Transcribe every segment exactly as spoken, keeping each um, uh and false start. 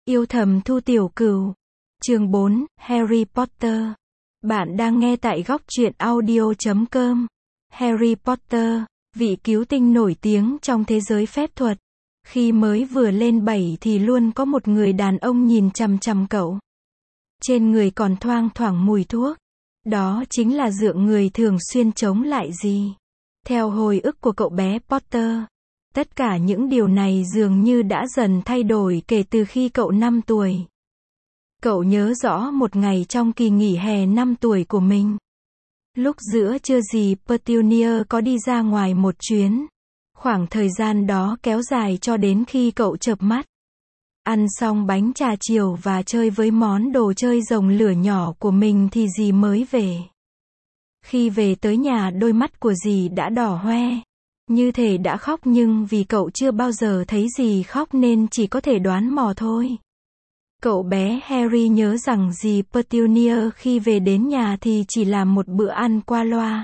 Yêu thầm Thu Tiểu Cửu. Chương bốn, Harry Potter. Bạn đang nghe tại góc truyện audio chấm com. Harry Potter, vị cứu tinh nổi tiếng trong thế giới phép thuật. Khi mới vừa lên bảy thì luôn có một người đàn ông nhìn chằm chằm cậu. Trên người còn thoang thoảng mùi thuốc. Đó chính là dượng người thường xuyên chống lại gì. Theo hồi ức của cậu bé Potter, tất cả những điều này dường như đã dần thay đổi kể từ khi cậu năm tuổi. Cậu nhớ rõ một ngày trong kỳ nghỉ hè năm tuổi của mình. Lúc giữa trưa dì Petunia có đi ra ngoài một chuyến. Khoảng thời gian đó kéo dài cho đến khi cậu chợp mắt. Ăn xong bánh trà chiều và chơi với món đồ chơi rồng lửa nhỏ của mình thì dì mới về. Khi về tới nhà đôi mắt của dì đã đỏ hoe. Như thể đã khóc nhưng vì cậu chưa bao giờ thấy dì khóc nên chỉ có thể đoán mò thôi. Cậu bé Harry nhớ rằng dì Petunia khi về đến nhà thì chỉ làm một bữa ăn qua loa.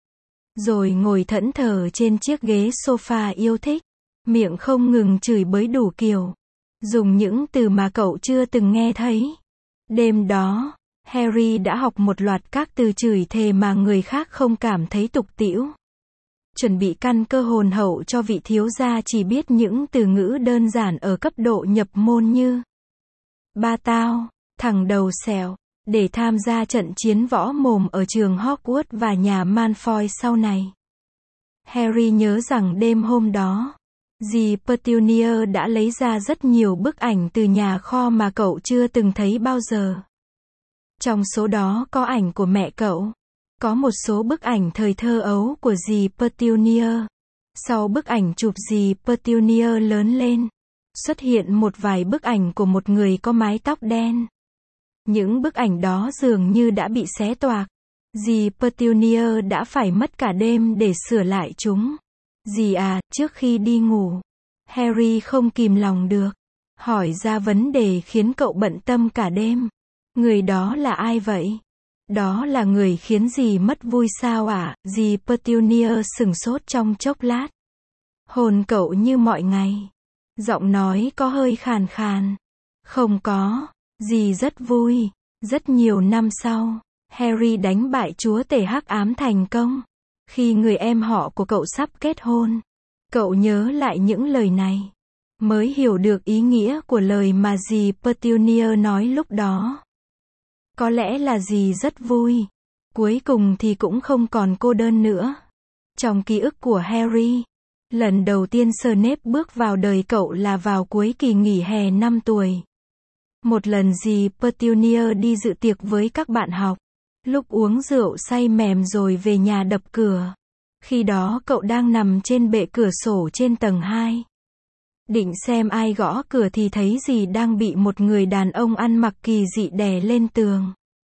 Rồi ngồi thẫn thờ trên chiếc ghế sofa yêu thích. Miệng không ngừng chửi bới đủ kiểu. Dùng những từ mà cậu chưa từng nghe thấy. Đêm đó, Harry đã học một loạt các từ chửi thề mà người khác không cảm thấy tục tĩu. Chuẩn bị căn cơ hồn hậu cho vị thiếu gia chỉ biết những từ ngữ đơn giản ở cấp độ nhập môn như ba tao, thằng đầu sẹo, để tham gia trận chiến võ mồm ở trường Hogwarts và nhà Malfoy sau này. Harry nhớ rằng đêm hôm đó, dì Petunia đã lấy ra rất nhiều bức ảnh từ nhà kho mà cậu chưa từng thấy bao giờ. Trong số đó có ảnh của mẹ cậu. Có một số bức ảnh thời thơ ấu của dì Petunia. Sau bức ảnh chụp dì Petunia lớn lên, xuất hiện một vài bức ảnh của một người có mái tóc đen. Những bức ảnh đó dường như đã bị xé toạc. Dì Petunia đã phải mất cả đêm để sửa lại chúng. Dì à, trước khi đi ngủ, Harry không kìm lòng được hỏi ra vấn đề khiến cậu bận tâm cả đêm. Người đó là ai vậy? Đó là người khiến dì mất vui sao ạ? À? Dì Petunia sửng sốt trong chốc lát. Hồn cậu như mọi ngày. Giọng nói có hơi khàn khàn. Không có. Dì rất vui. Rất nhiều năm sau, Harry đánh bại chúa tể hắc ám thành công. Khi người em họ của cậu sắp kết hôn, cậu nhớ lại những lời này. Mới hiểu được ý nghĩa của lời mà dì Petunia nói lúc đó. Có lẽ là dì rất vui. Cuối cùng thì cũng không còn cô đơn nữa. Trong ký ức của Harry, lần đầu tiên Snape bước vào đời cậu là vào cuối kỳ nghỉ hè năm tuổi. Một lần dì Petunia đi dự tiệc với các bạn học. Lúc uống rượu say mềm rồi về nhà đập cửa. Khi đó cậu đang nằm trên bệ cửa sổ trên tầng hai. Định xem ai gõ cửa thì thấy dì đang bị một người đàn ông ăn mặc kỳ dị đè lên tường.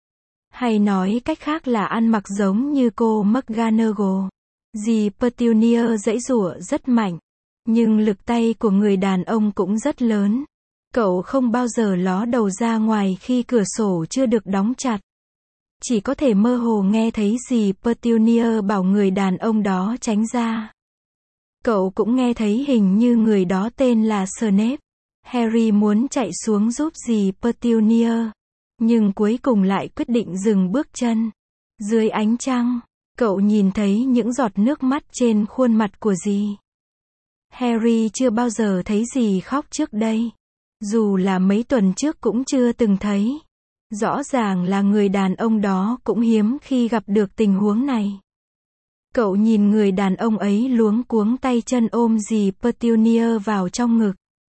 Hay nói cách khác là ăn mặc giống như cô McGonagall. Dì Petunia giãy giụa rất mạnh. Nhưng lực tay của người đàn ông cũng rất lớn. Cậu không bao giờ ló đầu ra ngoài khi cửa sổ chưa được đóng chặt. Chỉ có thể mơ hồ nghe thấy dì Petunia bảo người đàn ông đó tránh ra. Cậu cũng nghe thấy hình như người đó tên là Snape. Harry muốn chạy xuống giúp dì Petunia. Nhưng cuối cùng lại quyết định dừng bước chân. Dưới ánh trăng, cậu nhìn thấy những giọt nước mắt trên khuôn mặt của dì. Harry chưa bao giờ thấy dì khóc trước đây. Dù là mấy tuần trước cũng chưa từng thấy. Rõ ràng là người đàn ông đó cũng hiếm khi gặp được tình huống này. Cậu nhìn người đàn ông ấy luống cuống tay chân ôm dì Petunia vào trong ngực.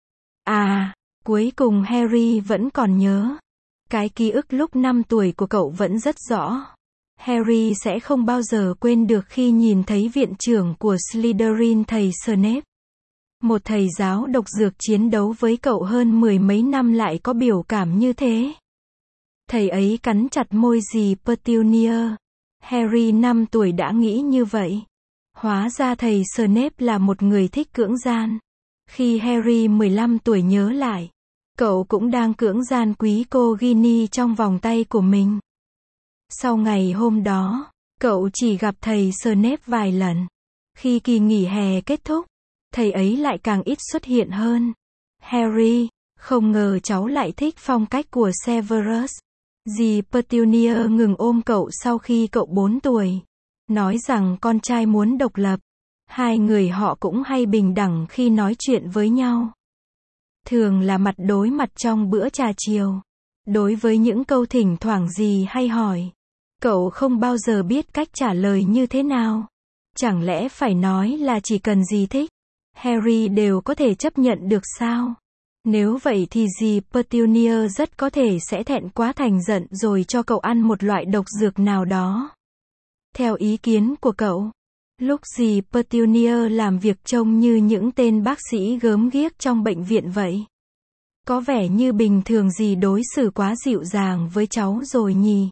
À, cuối cùng Harry vẫn còn nhớ. Cái ký ức lúc năm tuổi của cậu vẫn rất rõ. Harry sẽ không bao giờ quên được khi nhìn thấy viện trưởng của Slytherin thầy Snape. Một thầy giáo độc dược chiến đấu với cậu hơn mười mấy năm lại có biểu cảm như thế. Thầy ấy cắn chặt môi dì Petunia. Harry năm tuổi đã nghĩ như vậy. Hóa ra thầy Snape là một người thích cưỡng gian. Khi Harry mười lăm tuổi nhớ lại, cậu cũng đang cưỡng gian quý cô Ginny trong vòng tay của mình. Sau ngày hôm đó, cậu chỉ gặp thầy Snape vài lần. Khi kỳ nghỉ hè kết thúc, thầy ấy lại càng ít xuất hiện hơn. Harry, Không ngờ cháu lại thích phong cách của Severus. Dì Petunia ngừng ôm cậu sau khi cậu bốn tuổi. Nói rằng con trai muốn độc lập. Hai người họ cũng hay bình đẳng khi nói chuyện với nhau. Thường là mặt đối mặt trong bữa trà chiều. Đối với những câu thỉnh thoảng dì hay hỏi, cậu không bao giờ biết cách trả lời như thế nào. Chẳng lẽ phải nói là chỉ cần dì thích, Harry đều có thể chấp nhận được sao? Nếu vậy thì dì Petunia rất có thể sẽ thẹn quá thành giận rồi cho cậu ăn một loại độc dược nào đó. Theo ý kiến của cậu, lúc dì Petunia làm việc trông như những tên bác sĩ gớm ghiếc trong bệnh viện vậy. Có vẻ như bình thường dì đối xử quá dịu dàng với cháu rồi nhỉ?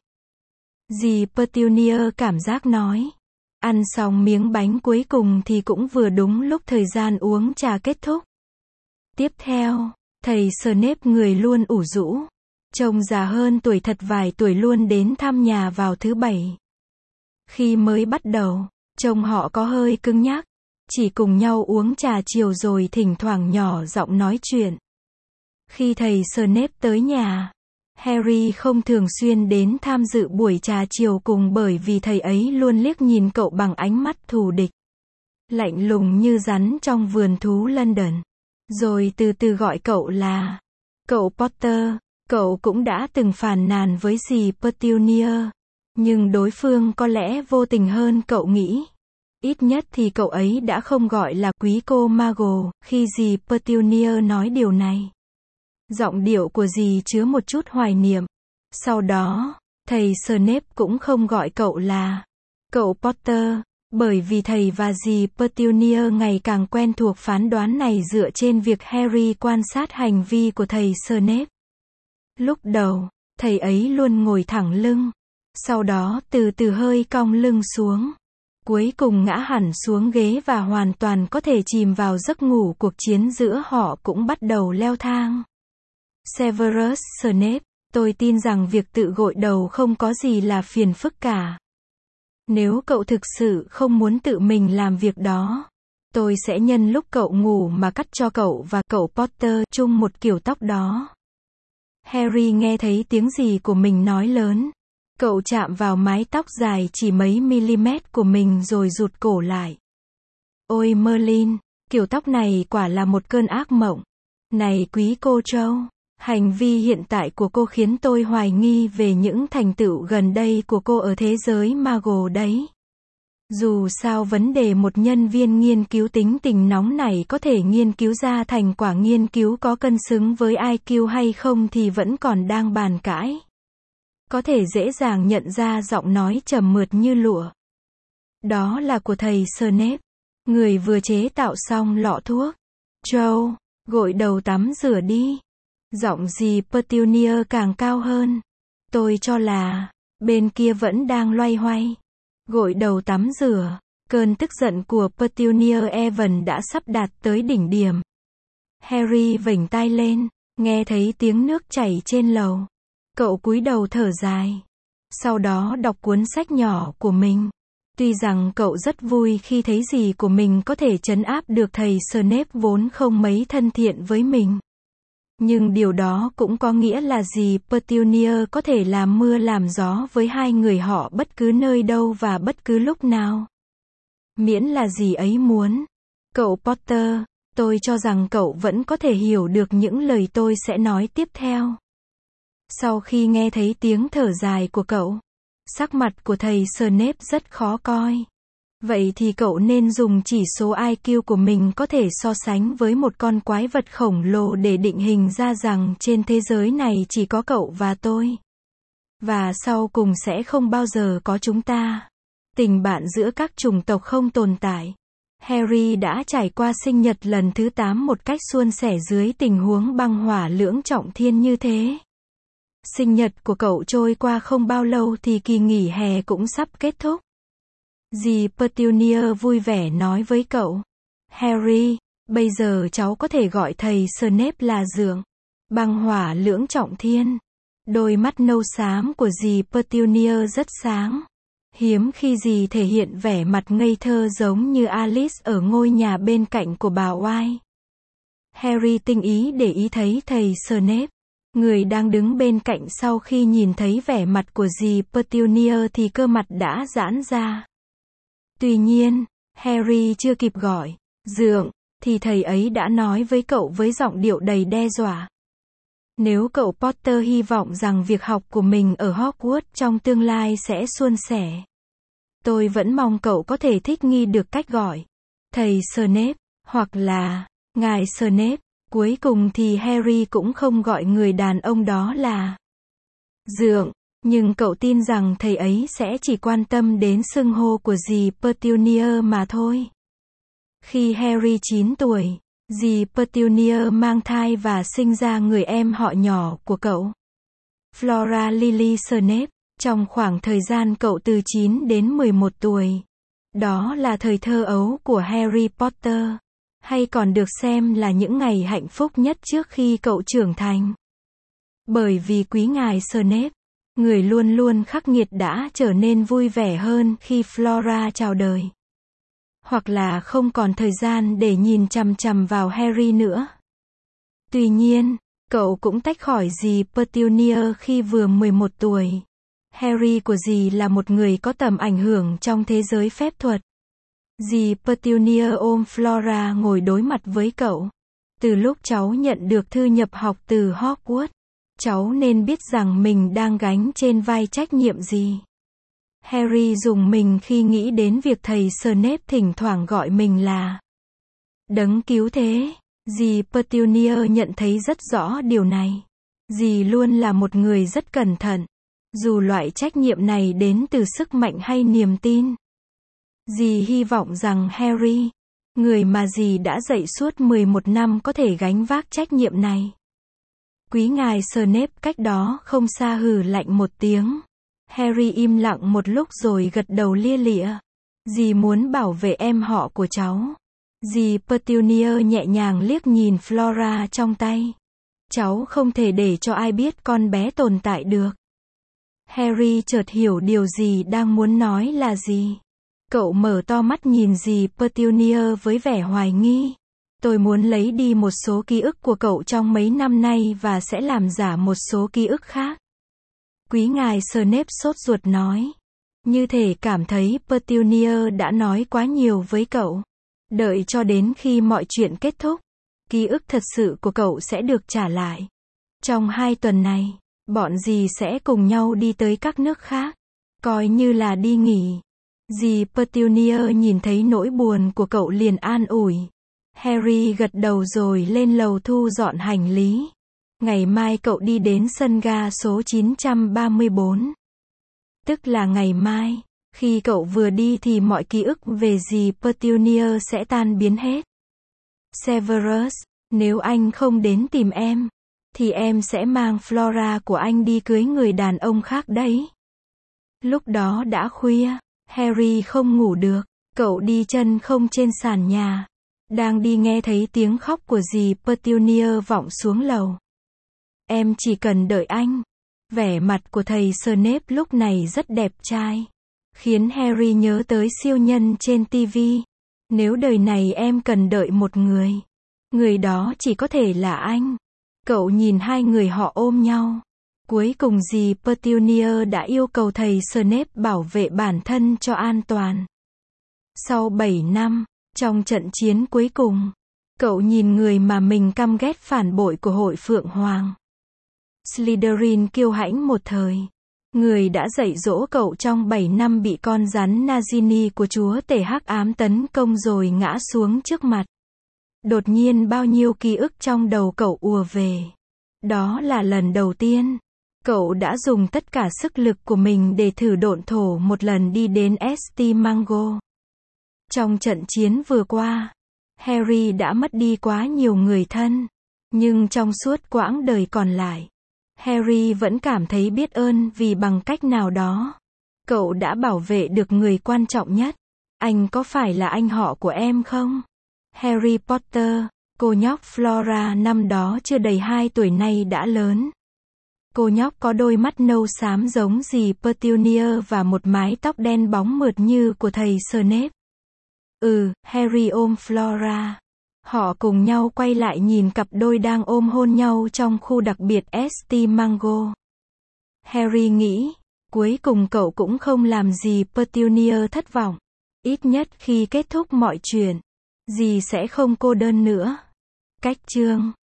Dì Petunia cảm giác nói. Ăn xong miếng bánh cuối cùng thì cũng vừa đúng lúc thời gian uống trà kết thúc. Tiếp theo, thầy Snape người luôn ủ rũ, trông già hơn tuổi thật vài tuổi luôn đến thăm nhà vào thứ bảy. Khi mới bắt đầu, trông họ có hơi cứng nhắc, chỉ cùng nhau uống trà chiều rồi thỉnh thoảng nhỏ giọng nói chuyện. Khi thầy Snape tới nhà, Harry không thường xuyên đến tham dự buổi trà chiều cùng bởi vì thầy ấy luôn liếc nhìn cậu bằng ánh mắt thù địch. Lạnh lùng như rắn trong vườn thú London. Rồi từ từ gọi cậu là cậu Potter. Cậu cũng đã từng phàn nàn với dì Petunia. Nhưng đối phương có lẽ vô tình hơn cậu nghĩ. Ít nhất thì cậu ấy đã không gọi là quý cô Mago khi dì Petunia nói điều này. Giọng điệu của dì chứa một chút hoài niệm. Sau đó, thầy Snape cũng không gọi cậu là cậu Potter, bởi vì thầy và dì Petunia ngày càng quen thuộc phán đoán này dựa trên việc Harry quan sát hành vi của thầy Snape. Lúc đầu, thầy ấy luôn ngồi thẳng lưng, sau đó từ từ hơi cong lưng xuống, cuối cùng ngã hẳn xuống ghế và hoàn toàn có thể chìm vào giấc ngủ. Cuộc chiến giữa họ cũng bắt đầu leo thang. Severus Snape, tôi tin rằng việc tự gội đầu không có gì là phiền phức cả. Nếu cậu thực sự không muốn tự mình làm việc đó, tôi sẽ nhân lúc cậu ngủ mà cắt cho cậu và cậu Potter chung một kiểu tóc đó. Harry nghe thấy tiếng dì của mình nói lớn. Cậu chạm vào mái tóc dài chỉ mấy mm của mình rồi rụt cổ lại. Ôi Merlin, kiểu tóc này quả là một cơn ác mộng. Này quý cô Trâu, hành vi hiện tại của cô khiến tôi hoài nghi về những thành tựu gần đây của cô ở thế giới Mago đấy. Dù sao vấn đề một nhân viên nghiên cứu tính tình nóng này có thể nghiên cứu ra thành quả nghiên cứu có cân xứng với i kiu hay không thì vẫn còn đang bàn cãi. Có thể dễ dàng nhận ra giọng nói trầm mượt như lụa. Đó là của thầy Snape, người vừa chế tạo xong lọ thuốc. Joe, gội đầu tắm rửa đi. Giọng dì Petunia càng cao hơn. Tôi cho là, bên kia vẫn đang loay hoay. Gội đầu tắm rửa. Cơn tức giận của Petunia Evan đã sắp đạt tới đỉnh điểm. Harry vểnh tai lên, nghe thấy tiếng nước chảy trên lầu. Cậu cúi đầu thở dài. Sau đó đọc cuốn sách nhỏ của mình. Tuy rằng cậu rất vui khi thấy dì của mình có thể trấn áp được thầy Snape vốn không mấy thân thiện với mình. Nhưng điều đó cũng có nghĩa là dì Petunia có thể làm mưa làm gió với hai người họ bất cứ nơi đâu và bất cứ lúc nào. Miễn là dì ấy muốn. Cậu Potter, tôi cho rằng cậu vẫn có thể hiểu được những lời tôi sẽ nói tiếp theo. Sau khi nghe thấy tiếng thở dài của cậu, sắc mặt của thầy Snape rất khó coi. Vậy thì cậu nên dùng chỉ số i kiu của mình có thể so sánh với một con quái vật khổng lồ để định hình ra rằng trên thế giới này chỉ có cậu và tôi. Và sau cùng sẽ không bao giờ có chúng ta. Tình bạn giữa các chủng tộc không tồn tại. Harry đã trải qua sinh nhật lần thứ tám một cách suôn sẻ dưới tình huống băng hỏa lưỡng trọng thiên như thế. Sinh nhật của cậu trôi qua không bao lâu thì kỳ nghỉ hè cũng sắp kết thúc. Dì Petunia vui vẻ nói với cậu. Harry, bây giờ cháu có thể gọi thầy Snape là dượng. Băng hỏa lưỡng trọng thiên. Đôi mắt nâu xám của dì Petunia rất sáng. Hiếm khi dì thể hiện vẻ mặt ngây thơ giống như Alice ở ngôi nhà bên cạnh của bà White. Harry tinh ý để ý thấy thầy Snape, người đang đứng bên cạnh, sau khi nhìn thấy vẻ mặt của dì Petunia thì cơ mặt đã giãn ra. Tuy nhiên, Harry chưa kịp gọi dượng, thì thầy ấy đã nói với cậu với giọng điệu đầy đe dọa. Nếu cậu Potter hy vọng rằng việc học của mình ở Hogwarts trong tương lai sẽ suôn sẻ, tôi vẫn mong cậu có thể thích nghi được cách gọi thầy Snape, hoặc là ngài Snape. Cuối cùng thì Harry cũng không gọi người đàn ông đó là dượng, nhưng cậu tin rằng thầy ấy sẽ chỉ quan tâm đến xưng hô của dì Petunia mà thôi. Khi Harry chín tuổi, dì Petunia mang thai và sinh ra người em họ nhỏ của cậu, Flora Lily Snape, trong khoảng thời gian cậu từ chín đến mười một tuổi. Đó là thời thơ ấu của Harry Potter, hay còn được xem là những ngày hạnh phúc nhất trước khi cậu trưởng thành. Bởi vì quý ngài Snape, người luôn luôn khắc nghiệt, đã trở nên vui vẻ hơn khi Flora chào đời. Hoặc là không còn thời gian để nhìn chằm chằm vào Harry nữa. Tuy nhiên, cậu cũng tách khỏi dì Petunia khi vừa mười một tuổi. Harry của dì là một người có tầm ảnh hưởng trong thế giới phép thuật. Dì Petunia ôm Flora ngồi đối mặt với cậu. Từ lúc cháu nhận được thư nhập học từ Hogwarts, cháu nên biết rằng mình đang gánh trên vai trách nhiệm gì. Harry rùng mình khi nghĩ đến việc thầy Snape thỉnh thoảng gọi mình là đấng cứu thế. Dì Petunia nhận thấy rất rõ điều này. Dì luôn là một người rất cẩn thận, dù loại trách nhiệm này đến từ sức mạnh hay niềm tin. Dì hy vọng rằng Harry, người mà dì đã dạy suốt mười một năm, có thể gánh vác trách nhiệm này. Quý ngài Snape cách đó không xa hừ lạnh một tiếng. Harry im lặng một lúc rồi gật đầu lia lịa. Dì muốn bảo vệ em họ của cháu. Dì Petunia nhẹ nhàng liếc nhìn Flora trong tay. Cháu không thể để cho ai biết con bé tồn tại được. Harry chợt hiểu điều dì đang muốn nói là gì. Cậu mở to mắt nhìn dì Petunia với vẻ hoài nghi. Tôi muốn lấy đi một số ký ức của cậu trong mấy năm nay và sẽ làm giả một số ký ức khác. Quý ngài Snape sốt ruột nói. Như thể cảm thấy Petunia đã nói quá nhiều với cậu. Đợi cho đến khi mọi chuyện kết thúc, ký ức thật sự của cậu sẽ được trả lại. Trong hai tuần này, bọn dì sẽ cùng nhau đi tới các nước khác, coi như là đi nghỉ. Dì Petunia nhìn thấy nỗi buồn của cậu liền an ủi. Harry gật đầu rồi lên lầu thu dọn hành lý. Ngày mai cậu đi đến sân ga số chín trăm ba mươi bốn. Tức là ngày mai, khi cậu vừa đi thì mọi ký ức về dì Petunia sẽ tan biến hết. Severus, nếu anh không đến tìm em, thì em sẽ mang Flora của anh đi cưới người đàn ông khác đấy. Lúc đó đã khuya, Harry không ngủ được, cậu đi chân không trên sàn nhà. Đang đi nghe thấy tiếng khóc của dì Petunia vọng xuống lầu. Em chỉ cần đợi anh. Vẻ mặt của thầy Snape lúc này rất đẹp trai, khiến Harry nhớ tới siêu nhân trên ti vi. Nếu đời này em cần đợi một người, người đó chỉ có thể là anh. Cậu nhìn hai người họ ôm nhau. Cuối cùng dì Petunia đã yêu cầu thầy Snape bảo vệ bản thân cho an toàn. Sau bảy năm, trong trận chiến cuối cùng, cậu nhìn người mà mình căm ghét phản bội của hội Phượng Hoàng. Slytherin kiêu hãnh một thời. Người đã dạy dỗ cậu trong bảy năm bị con rắn Nagini của chúa tể hắc ám tấn công rồi ngã xuống trước mặt. Đột nhiên bao nhiêu ký ức trong đầu cậu ùa về. Đó là lần đầu tiên cậu đã dùng tất cả sức lực của mình để thử độn thổ một lần đi đến St. Mungo. Trong trận chiến vừa qua, Harry đã mất đi quá nhiều người thân. Nhưng trong suốt quãng đời còn lại, Harry vẫn cảm thấy biết ơn vì bằng cách nào đó, cậu đã bảo vệ được người quan trọng nhất. Anh có phải là anh họ của em không? Harry Potter, cô nhóc Flora năm đó chưa đầy hai tuổi nay đã lớn. Cô nhóc có đôi mắt nâu xám giống dì Petunia và một mái tóc đen bóng mượt như của thầy Snape. Ừ, Harry ôm Flora. Họ cùng nhau quay lại nhìn cặp đôi đang ôm hôn nhau trong khu đặc biệt St. Mango. Harry nghĩ, cuối cùng cậu cũng không làm gì Petunia thất vọng. Ít nhất khi kết thúc mọi chuyện, dì sẽ không cô đơn nữa. Cách chương